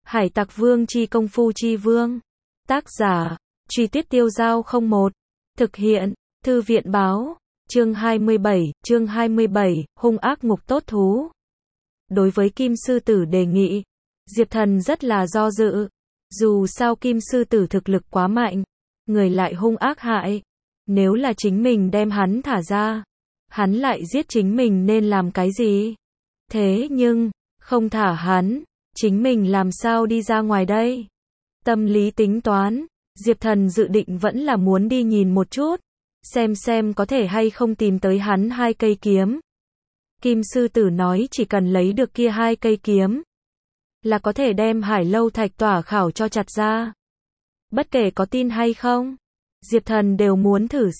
Hải Tặc Vương chi công phu chi vương. Tác giả, Truy Tuyết Tiêu Dao 01. Thực hiện, Thư viện báo. Chương 27, hung ác ngục tốt thú. Đối với Kim Sư Tử đề nghị, Diệp Thần rất là do dự. Dù sao Kim Sư Tử thực lực quá mạnh, người lại hung ác hại. Nếu là chính mình đem hắn thả ra, hắn lại giết chính mình nên làm cái gì? Thế nhưng, không thả hắn, chính mình làm sao đi ra ngoài đây? Tâm lý tính toán, Diệp Thần dự định vẫn là muốn đi nhìn một chút, xem có thể hay không tìm tới hắn 2 cây kiếm. Kim Sư Tử nói chỉ cần lấy được kia 2 cây kiếm, là có thể đem Hải Lâu Thạch Tỏa Khảo cho chặt ra. Bất kể có tin hay không, Diệp Thần đều muốn thử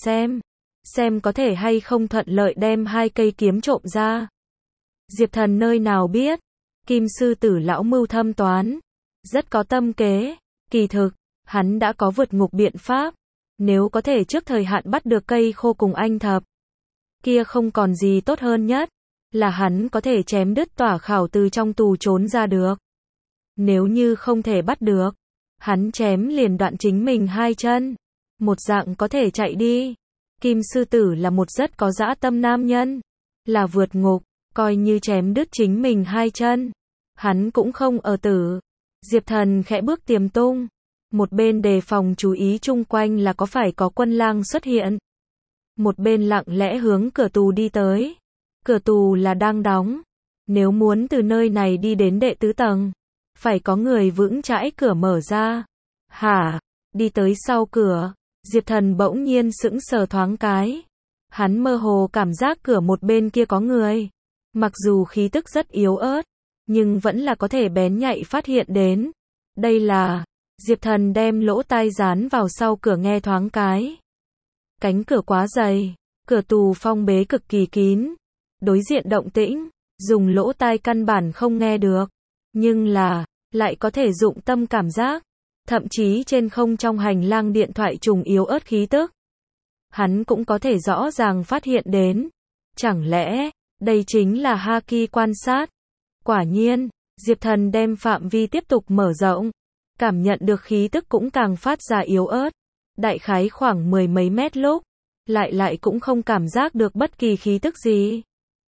xem có thể hay không thuận lợi đem 2 cây kiếm trộm ra. Diệp Thần nơi nào biết, Kim Sư Tử lão mưu thâm toán, rất có tâm kế, kỳ thực, hắn đã có vượt ngục biện pháp, nếu có thể trước thời hạn bắt được cây khô cùng anh thập, kia không còn gì tốt hơn nhất, là hắn có thể chém đứt Tỏa Khảo từ trong tù trốn ra được. Nếu như không thể bắt được, hắn chém liền đoạn chính mình 2 chân, một dạng có thể chạy đi. Kim Sư Tử là một rất có dã tâm nam nhân, là vượt ngục, coi như chém đứt chính mình 2 chân, hắn cũng không ở tử. Diệp Thần khẽ bước tiềm tung, một bên đề phòng chú ý chung quanh là có phải có quân lang xuất hiện, một bên lặng lẽ hướng cửa tù đi tới. Cửa tù là đang đóng, nếu muốn từ nơi này đi đến đệ tứ tầng, phải có người vững chãi cửa mở ra. Hả? Đi tới sau cửa, Diệp Thần bỗng nhiên sững sờ thoáng cái. Hắn mơ hồ cảm giác cửa một bên kia có người. Mặc dù khí tức rất yếu ớt, nhưng vẫn là có thể bén nhạy phát hiện đến. Đây là... Diệp Thần đem lỗ tai dán vào sau cửa nghe thoáng cái. Cánh cửa quá dày, cửa tù phong bế cực kỳ kín. Đối diện động tĩnh, dùng lỗ tai căn bản không nghe được. Nhưng là, lại có thể dụng tâm cảm giác. Thậm chí trên không trong hành lang điện thoại trùng yếu ớt khí tức, hắn cũng có thể rõ ràng phát hiện đến. Chẳng lẽ, đây chính là Haki quan sát? Quả nhiên, Diệp Thần đem phạm vi tiếp tục mở rộng, cảm nhận được khí tức cũng càng phát ra yếu ớt. Đại khái khoảng 10 mấy mét lúc, lại cũng không cảm giác được bất kỳ khí tức gì.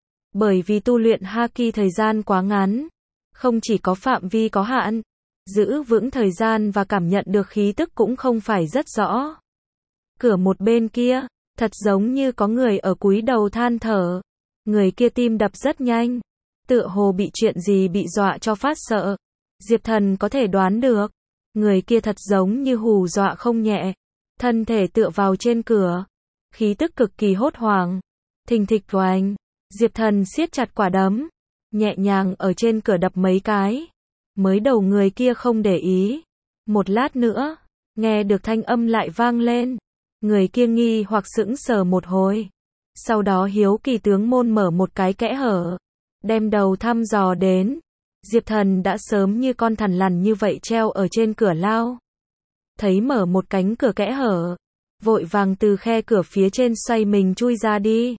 Bởi vì tu luyện Haki thời gian quá ngắn, không chỉ có phạm vi có hạn, giữ vững thời gian và cảm nhận được khí tức cũng không phải rất rõ. Cửa một bên kia, thật giống như có người ở cúi đầu than thở. Người kia tim đập rất nhanh, tựa hồ bị chuyện gì bị dọa cho phát sợ. Diệp Thần có thể đoán được, người kia thật giống như hù dọa không nhẹ, thân thể tựa vào trên cửa, khí tức cực kỳ hốt hoảng. Thình thịch oành, Diệp Thần siết chặt quả đấm, nhẹ nhàng ở trên cửa đập mấy cái. Mới đầu người kia không để ý, một lát nữa, nghe được thanh âm lại vang lên. Người kia nghi hoặc sững sờ một hồi, sau đó hiếu kỳ tướng môn mở một cái kẽ hở, đem đầu thăm dò đến. Diệp Thần đã sớm như con thằn lằn như vậy treo ở trên cửa lao. Thấy mở một cánh cửa kẽ hở, vội vàng từ khe cửa phía trên xoay mình chui ra đi.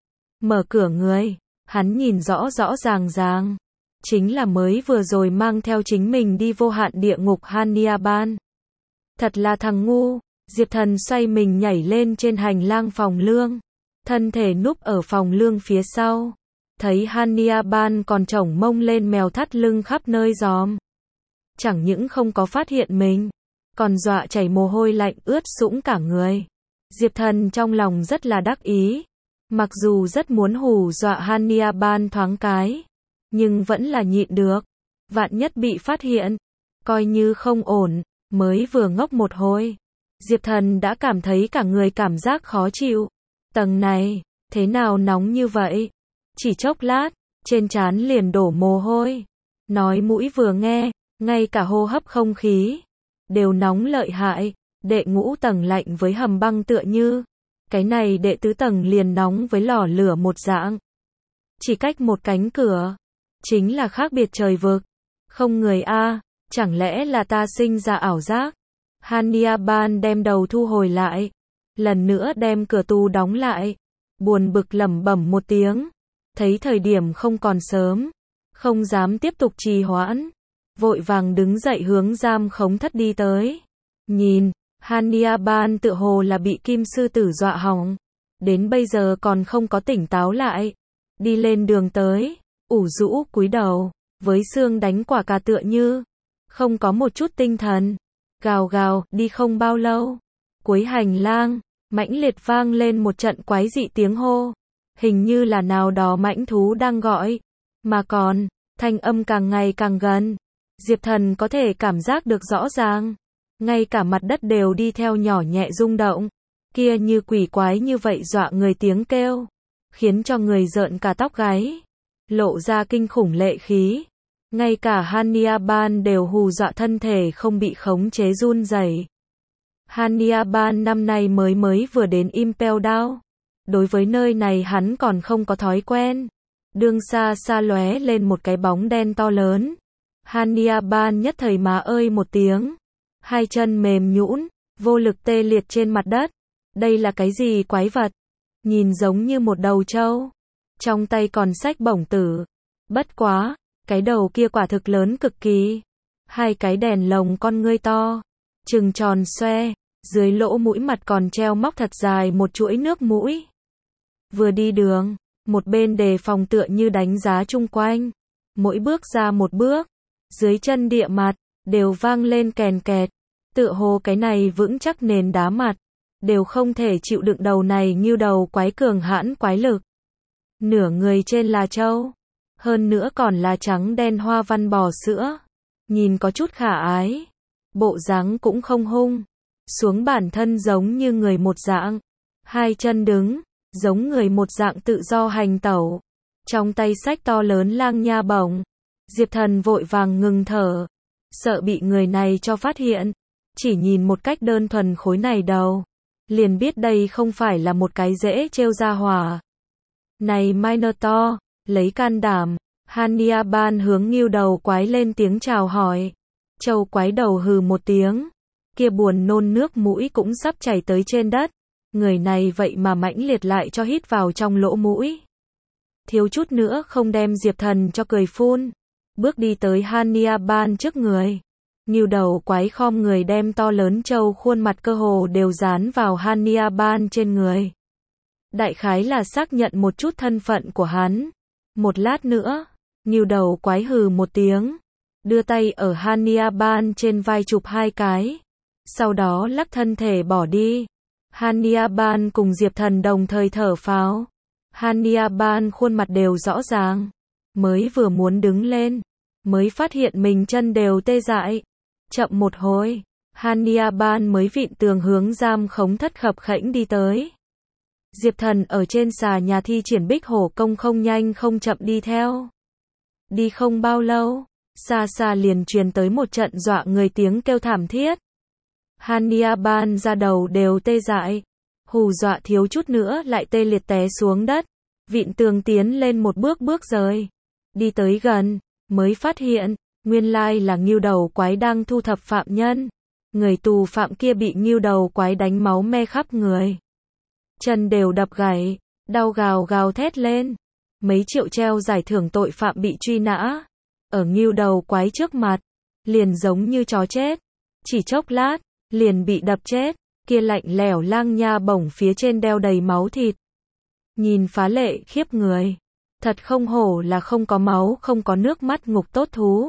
Mở cửa người, hắn nhìn rõ ràng, chính là mới vừa rồi mang theo chính mình đi vô hạn địa ngục Hania Ban. Thật là thằng ngu. Diệp Thần xoay mình nhảy lên trên hành lang phòng lương, thân thể núp ở phòng lương phía sau. Thấy Hania Ban còn chổng mông lên mèo thắt lưng khắp nơi giòm. Chẳng những không có phát hiện mình, còn dọa chảy mồ hôi lạnh ướt sũng cả người. Diệp Thần trong lòng rất là đắc ý. Mặc dù rất muốn hù dọa Hania Ban thoáng cái, nhưng vẫn là nhịn được. Vạn nhất bị phát hiện, coi như không ổn. Mới vừa ngốc một hồi, Diệp Thần đã cảm thấy cả người cảm giác khó chịu. Tầng này, thế nào nóng như vậy? Chỉ chốc lát, trên trán liền đổ mồ hôi. Nói mũi vừa nghe, ngay cả hô hấp không khí đều nóng lợi hại. Đệ ngũ tầng lạnh với hầm băng tựa như. Cái này đệ tứ tầng liền nóng với lò lửa một dạng. Chỉ cách một cánh cửa, chính là khác biệt trời vực. Không người a, chẳng lẽ là ta sinh ra ảo giác? Hania Ban đem đầu thu hồi lại, lần nữa đem cửa tù đóng lại, buồn bực lẩm bẩm một tiếng. Thấy thời điểm không còn sớm, không dám tiếp tục trì hoãn, vội vàng đứng dậy hướng giam khống thất đi tới. Nhìn, Hania Ban tựa hồ là bị kim sư tử dọa hỏng, đến bây giờ còn không có tỉnh táo lại. Đi lên đường tới, ủ rũ cúi đầu, với xương đánh quả cà tựa như không có một chút tinh thần. Gào gào, đi không bao lâu, cuối hành lang, mãnh liệt vang lên một trận quái dị tiếng hô, hình như là nào đó mãnh thú đang gọi, mà còn, thanh âm càng ngày càng gần. Diệp Thần có thể cảm giác được rõ ràng, ngay cả mặt đất đều đi theo nhỏ nhẹ rung động, kia như quỷ quái như vậy dọa người tiếng kêu, khiến cho người rợn cả tóc gáy, lộ ra kinh khủng lệ khí. Ngay cả Hania Ban đều hù dọa thân thể không bị khống chế run rẩy. Hania Ban năm nay mới vừa đến Impel Down. Đối với nơi này hắn còn không có thói quen. Đường xa xa lóe lên một cái bóng đen to lớn. Hania Ban nhất thời má ơi một tiếng. Hai chân mềm nhũn, vô lực tê liệt trên mặt đất. Đây là cái gì quái vật? Nhìn giống như một đầu trâu. Trong tay còn xách bổng tử. Bất quá, cái đầu kia quả thực lớn cực kỳ. Hai cái đèn lồng con ngươi to, trừng tròn xoe, dưới lỗ mũi mặt còn treo móc thật dài một chuỗi nước mũi. Vừa đi đường, một bên đề phòng tựa như đánh giá chung quanh. Mỗi bước ra một bước, dưới chân địa mặt, đều vang lên kèn kẹt. Tựa hồ cái này vững chắc nền đá mặt, đều không thể chịu đựng đầu này như đầu quái cường hãn quái lực. Nửa người trên là trâu, hơn nữa còn là trắng đen hoa văn bò sữa. Nhìn có chút khả ái, bộ dáng cũng không hung, xuống bản thân giống như người một dạng, hai chân đứng, giống người một dạng tự do hành tẩu, trong tay xách to lớn lang nha bổng. Diệp Thần vội vàng ngừng thở, sợ bị người này cho phát hiện, chỉ nhìn một cách đơn thuần khối này đầu, liền biết đây không phải là một cái dễ trêu ra hỏa. Này Minotaur, lấy can đảm, Hania Ban hướng ngưu đầu quái lên tiếng chào hỏi. Trâu quái đầu hừ một tiếng, kia buồn nôn nước mũi cũng sắp chảy tới trên đất. Người này vậy mà mãnh liệt lại cho hít vào trong lỗ mũi. Thiếu chút nữa không đem Diệp Thần cho cười phun. Bước đi tới Hania Ban trước người. Ngưu đầu quái khom người đem to lớn trâu khuôn mặt cơ hồ đều dán vào Hania Ban trên người. Đại khái là xác nhận một chút thân phận của hắn. Một lát nữa, ngưu đầu quái hừ một tiếng, đưa tay ở Hania Ban trên vai chụp hai cái, sau đó lắc thân thể bỏ đi. Hania Ban cùng Diệp Thần đồng thời thở phào. Hania Ban khuôn mặt đều rõ ràng, mới vừa muốn đứng lên, mới phát hiện mình chân đều tê dại. Chậm một hồi, Hania Ban mới vịn tường hướng giam khống thất khập khẽnh đi tới. Diệp Thần ở trên xà nhà thi triển Bích Hổ công không nhanh không chậm đi theo. Đi không bao lâu, xa xa liền truyền tới một trận dọa người tiếng kêu thảm thiết. Hania Ban ra đầu đều tê dại, hù dọa thiếu chút nữa lại tê liệt té xuống đất. Vịn tường tiến lên một bước rời, đi tới gần, mới phát hiện, nguyên lai là ngưu đầu quái đang thu thập phạm nhân. Người tù phạm kia bị ngưu đầu quái đánh máu me khắp người. Chân đều đập gãy, đau gào gào thét lên. Mấy triệu treo giải thưởng tội phạm bị truy nã. Ở ngưu đầu quái trước mặt, liền giống như chó chết. Chỉ chốc lát, liền bị đập chết. Kia lạnh lẽo lang nha bổng phía trên đeo đầy máu thịt. Nhìn phá lệ khiếp người. Thật không hổ là không có máu không có nước mắt ngục tốt thú.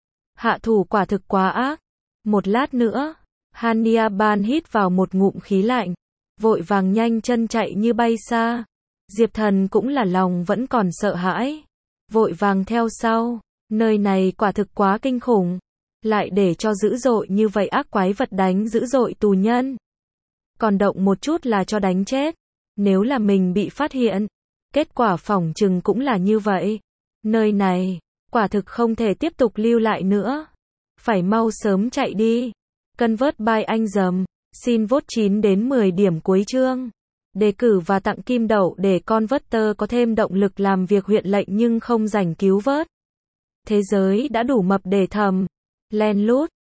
Hạ thủ quả thực quá ác. Một lát nữa, Hania Ban hít vào một ngụm khí lạnh, vội vàng nhanh chân chạy như bay xa. Diệp Thần cũng là lòng vẫn còn sợ hãi, vội vàng theo sau. Nơi này quả thực quá kinh khủng, lại để cho dữ dội như vậy ác quái vật đánh dữ dội tù nhân. Còn động một chút là cho đánh chết. Nếu là mình bị phát hiện, kết quả phỏng chừng cũng là như vậy. Nơi này, quả thực không thể tiếp tục lưu lại nữa. Phải mau sớm chạy đi. Convert by anh dầm. Xin vote 9 đến 10 điểm cuối chương. Đề cử và tặng kim đậu để Converter có thêm động lực làm việc huyện lệnh nhưng không rảnh cứu vớt. Thế giới đã đủ mập để thầm. Len lút.